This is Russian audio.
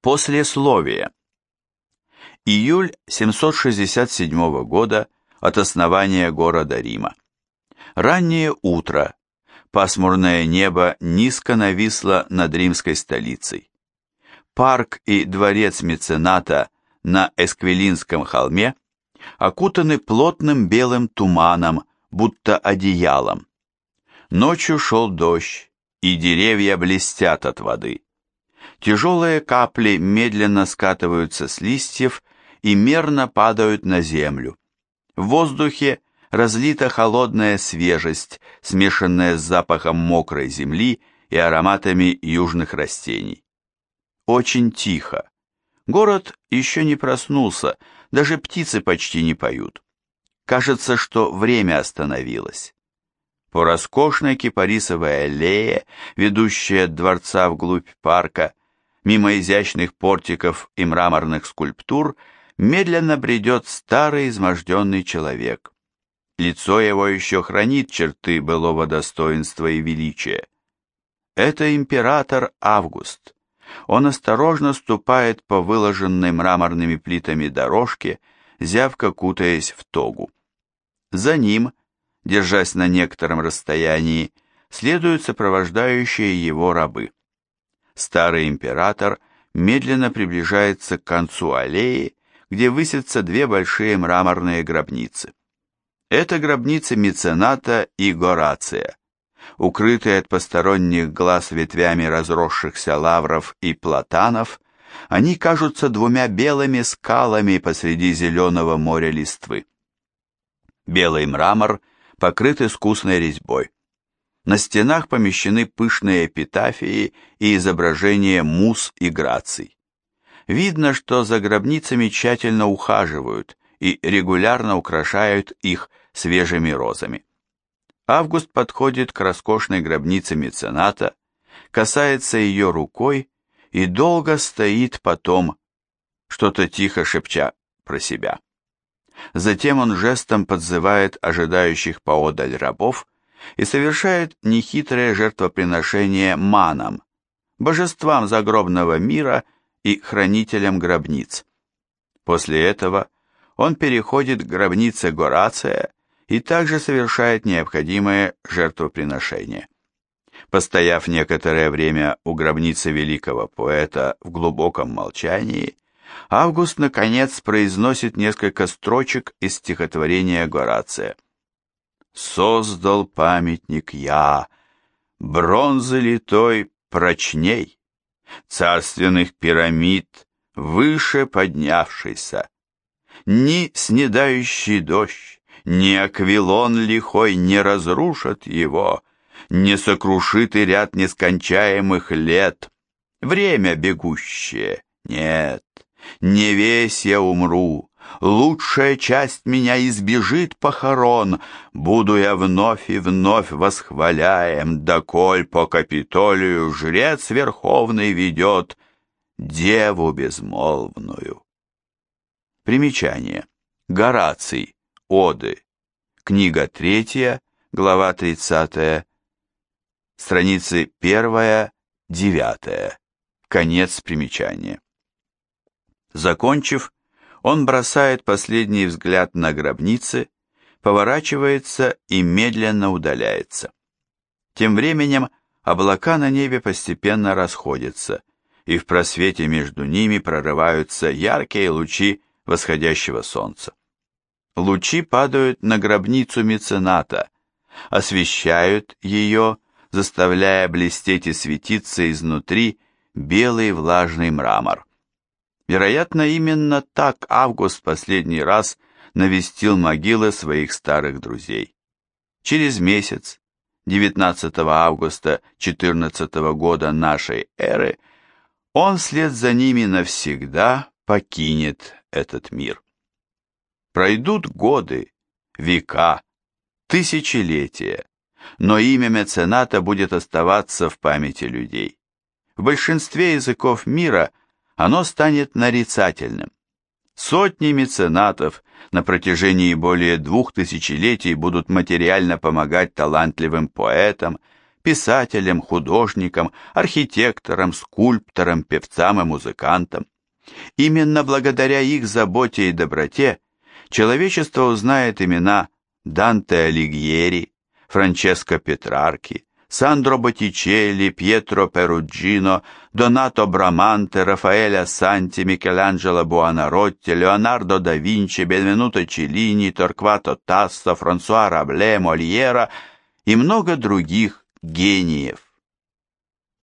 Послесловие. Июль 767 года от основания города Рима. Раннее утро. Пасмурное небо низко нависло над римской столицей. Парк и дворец мецената на Эсквилинском холме окутаны плотным белым туманом, будто одеялом. Ночью шел дождь, и деревья блестят от воды. Тяжелые капли медленно скатываются с листьев и мерно падают на землю. В воздухе разлита холодная свежесть, смешанная с запахом мокрой земли и ароматами южных растений. Очень тихо. Город еще не проснулся, даже птицы почти не поют. Кажется, что время остановилось. По роскошной кипарисовой аллее, ведущей от дворца вглубь парка, мимо изящных портиков и мраморных скульптур, медленно бредет старый изможденный человек. Лицо его еще хранит черты былого достоинства и величия. Это император Август. Он осторожно ступает по выложенной мраморными плитами дорожке, зябко кутаясь в тогу. За ним, держась на некотором расстоянии, следуют сопровождающие его рабы. Старый император медленно приближается к концу аллеи, где высятся две большие мраморные гробницы. Это гробницы мецената и Горация. Укрытые от посторонних глаз ветвями разросшихся лавров и платанов, они кажутся двумя белыми скалами посреди зеленого моря листвы. Белый мрамор покрыт искусной резьбой. На стенах помещены пышные эпитафии и изображения муз и граций. Видно, что за гробницами тщательно ухаживают и регулярно украшают их свежими розами. Август подходит к роскошной гробнице мецената, касается ее рукой и долго стоит потом, что-то тихо шепча про себя. Затем он жестом подзывает ожидающих поодаль рабов и совершает нехитрое жертвоприношение манам, божествам загробного мира и хранителям гробниц. После этого он переходит к гробнице Горация и также совершает необходимое жертвоприношение. Постояв некоторое время у гробницы великого поэта в глубоком молчании, Август, наконец, произносит несколько строчек из стихотворения Горация. «Создал памятник я, бронзы литой прочней, царственных пирамид выше поднявшийся. Ни снедающий дождь, ни аквилон лихой не разрушат его, не сокрушит и ряд нескончаемых лет. Время бегущее, нет, не весь я умру, лучшая часть меня избежит похорон, буду я вновь и вновь восхваляем, доколь по Капитолию жрец верховный ведет деву безмолвную». Примечание. Гораций. Оды. Книга 3, глава 30, страницы 1-9. Конец примечания. Закончив, он бросает последний взгляд на гробницы, поворачивается и медленно удаляется. Тем временем облака на небе постепенно расходятся, и в просвете между ними прорываются яркие лучи восходящего солнца. Лучи падают на гробницу мецената, освещают ее, заставляя блестеть и светиться изнутри белый влажный мрамор. Вероятно, именно так Август последний раз навестил могилы своих старых друзей. Через месяц, 19 августа 14 года нашей эры, он вслед за ними навсегда покинет этот мир. Пройдут годы, века, тысячелетия, но имя мецената будет оставаться в памяти людей. В большинстве языков мира оно станет нарицательным. Сотни меценатов на протяжении более 2 тысячелетий будут материально помогать талантливым поэтам, писателям, художникам, архитекторам, скульпторам, певцам и музыкантам. Именно благодаря их заботе и доброте человечество узнает имена Данте Алигьери, Франческо Петрарки, Сандро Боттичелли, Пьетро Перуджино, Донато Браманте, Рафаэля Санти, Микеланджело Буонаротти, Леонардо да Винчи, Бенвенуто Челлини, Торквато Тассо, Франсуа Рабле, Мольера и много других гениев.